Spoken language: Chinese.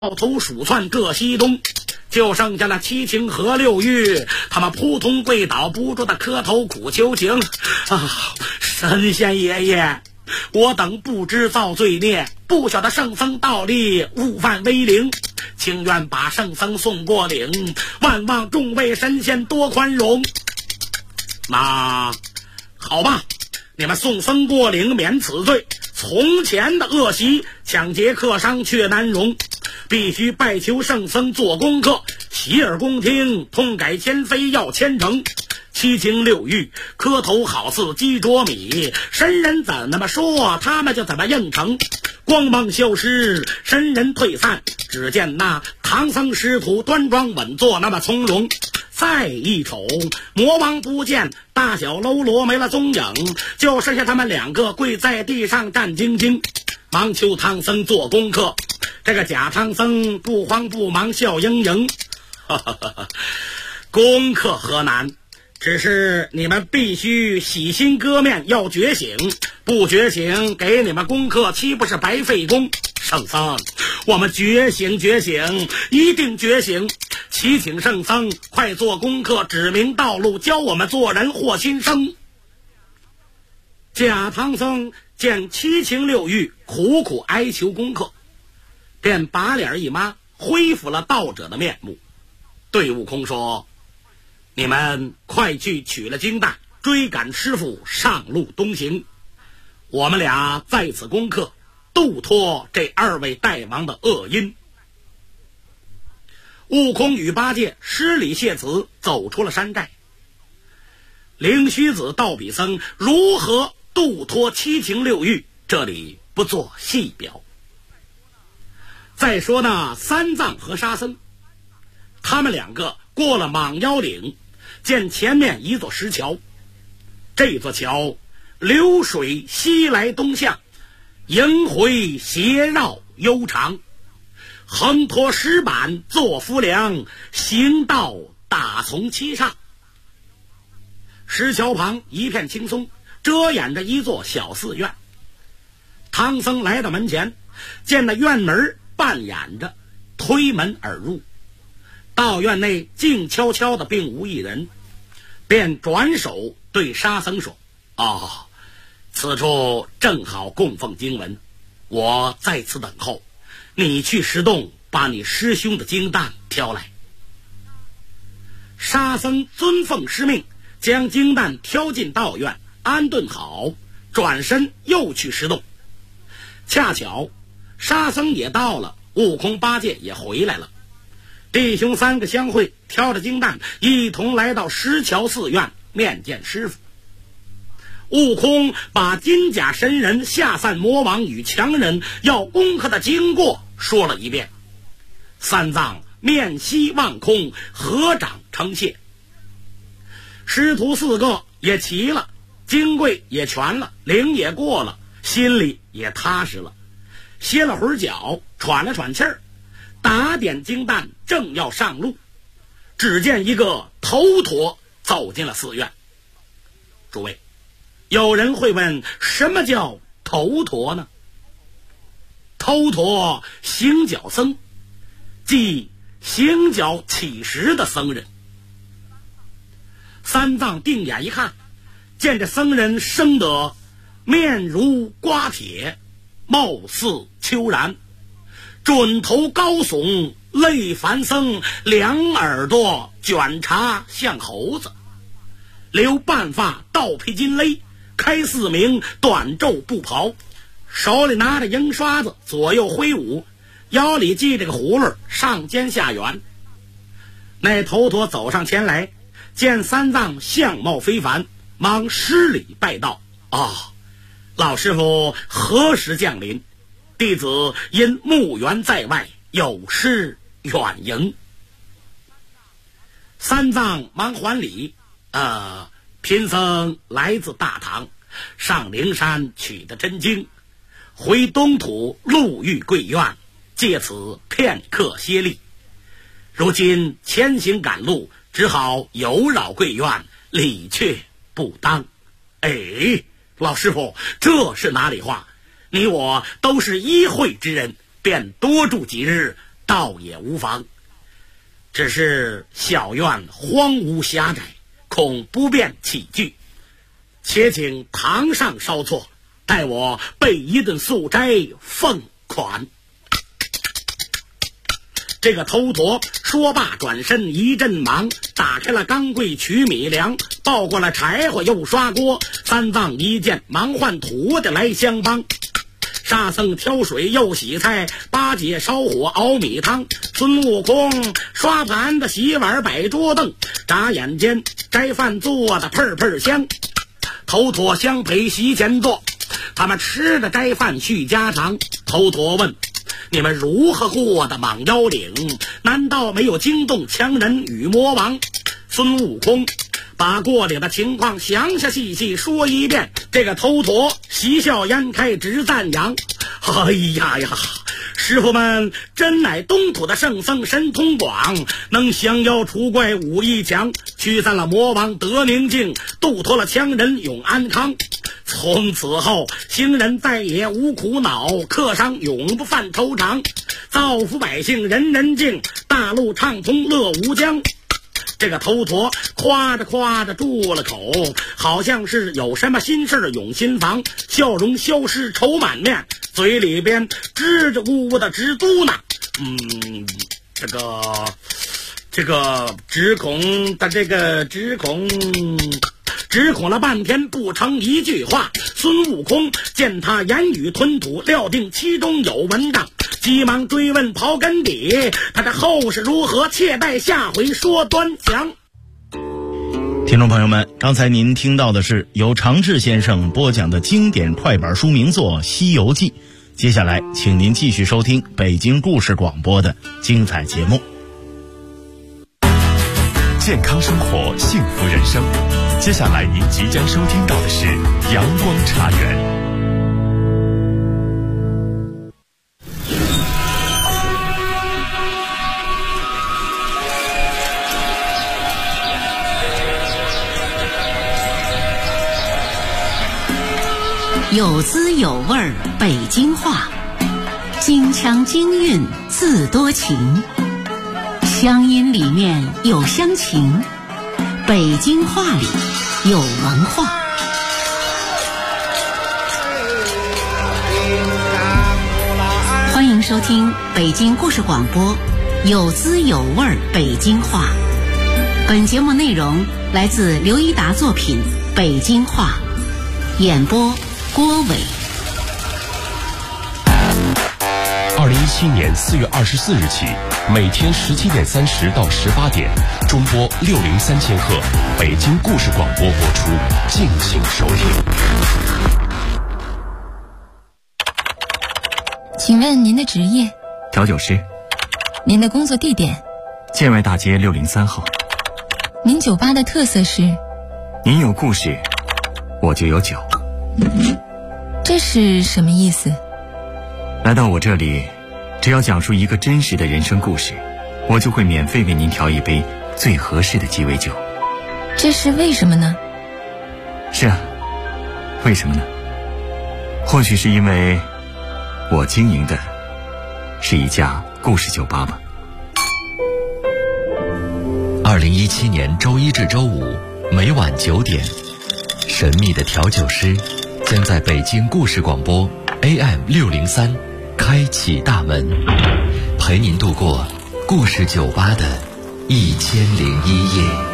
头鼠窜各西东，就剩下了七情和六欲，他们扑通跪倒，不住的磕头苦求情啊！神仙爷爷，我等不知造罪孽，不晓得圣僧道理，误犯威灵，情愿把圣僧送过岭，万望众位神仙多宽容。那好吧，你们送僧过岭免此罪，从前的恶习抢劫客商却难容，必须拜求圣僧做功课，洗耳恭听，痛改前非要虔诚。七情六欲磕头好似鸡啄米，神人怎么说他们就怎么应承。光芒消失，神人退散，只见那唐僧师徒端庄稳坐，那么从容。再一瞅，魔王不见，大小喽啰没了踪影，就剩下他们两个跪在地上战兢兢，忙求唐僧做功课。这个假唐僧不慌不忙笑盈盈，功课何难，只是你们必须洗心革面，要觉醒，不觉醒给你们功课岂不是白费功？圣僧，我们觉醒觉醒，一定觉醒，祈请圣僧快做功课，指明道路，教我们做人获新生。假唐僧见七情六欲苦苦哀求功课，便把脸一抹，恢复了道者的面目，对悟空说：你们快去取了经带，追赶师傅上路东行，我们俩在此功课，度脱这二位大王的恶因。悟空与八戒施礼谢辞，走出了山寨。灵虚子道比僧如何度脱七情六欲，这里不做细表。再说那三藏和沙僧，他们两个过了蟒妖岭，见前面一座石桥，这座桥流水西来东向，迎回斜绕悠长，横拖石板做浮梁，行道打从其上。石桥旁一片青松，遮掩着一座小寺院。唐僧来到门前，见那院门半掩着，推门而入。道院内静悄悄的，并无一人，便转手对沙僧说：此处正好供奉经文，我在此等候，你去石洞把你师兄的经担挑来。沙僧遵奉师命，将经担挑进道院，安顿好，转身又去石洞。恰巧沙僧也到了，悟空八戒也回来了，弟兄三个相会，挑着经担一同来到石桥寺院面见师傅。悟空把金甲神人下散魔王与强人要攻克的经过说了一遍。三藏面西望空，合掌称谢。师徒四个也齐了，金柜也全了，灵也过了，心里也踏实了，歇了会儿脚，喘了喘气儿，打点经担，正要上路，只见一个头陀走进了寺院。诸位，有人会问，什么叫头陀呢？头陀行脚僧，即行脚乞食的僧人。三藏定眼一看，见这僧人生得面如瓜铁，貌似丘然，准头高耸，类凡僧，两耳朵卷茶像猴子，留半发倒披金勒，开四明短皱布袍，手里拿着鹰刷子，左右挥舞，腰里系着个葫芦，上尖下圆。那头陀走上前来，见三藏相貌非凡，忙施礼拜道：老师傅何时降临？弟子因墓园在外，有失远迎。三藏忙还礼：贫僧来自大唐，上灵山取得真经，回东土路遇贵院，借此片刻歇力。如今前行赶路，只好有扰贵院，理却不当。老师傅，这是哪里话？你我都是一会之人，便多住几日， 倒也无妨。只是小院荒芜狭窄，恐不便起居，且请堂上稍坐，待我备一顿素斋奉款。这个头陀说罢，转身一阵忙，打开了钢柜取米粮，抱过了柴火又刷锅，三藏一见忙唤徒弟来相帮。沙僧挑水又洗菜，八戒烧火熬米汤，孙悟空刷盘子洗碗摆桌凳，眨眼间斋饭做的喷喷香。头陀相陪席前坐，他们吃的斋饭叙家常。头陀问：你们如何过的蟒妖岭？难道没有惊动强人与魔王？孙悟空把过岭的情况详细说一遍。这个头陀喜笑颜开，直赞扬：哎呀，师傅们真乃东土的圣僧，神通广，能降妖除怪，武艺强，驱散了魔王得宁静，度脱了强人永安康。从此后行人再也无苦恼，客商永不犯愁肠，造福百姓人人敬，大路畅通乐无疆。这个头陀夸着住了口，好像是有什么心事涌心房，笑容消失愁满面，嘴里边支支吾吾的直嘟囔：这个只恐了半天不成一句话。孙悟空见他言语吞吐，料定其中有文章，急忙追问刨根底，他的后事如何，且待下回说端详。 听众朋友们，刚才您听到的是由常志先生播讲的经典快板书名作《西游记》，接下来请您继续收听北京故事广播的精彩节目。 健康生活，幸福人生。接下来您即将收听到的是阳光茶园。 有滋有味儿北京话，京腔京韵自多情，乡音里面有乡情，北京话里有文化。欢迎收听北京故事广播有滋有味儿北京话。本节目内容来自刘一达作品《北京话》，演播郭伟。 2017年4月24日起，每天17点30到18点，中波603千赫，北京故事广播播出，敬请收听。 请问您的职业？ 调酒师。 您的工作地点？ 建外大街603号。 您酒吧的特色是？ 您有故事，我就有酒。 这是什么意思？ 来到我这里，只要讲述一个真实的人生故事，我就会免费为您调一杯最合适的鸡尾酒。 这是为什么呢？ 是啊，为什么呢？或许是因为我经营的是一家故事酒吧吧。 2017年周一至周五每晚9点，神秘的调酒师将在北京故事广播 AM603开启大门，陪您度过故事酒吧的1001夜。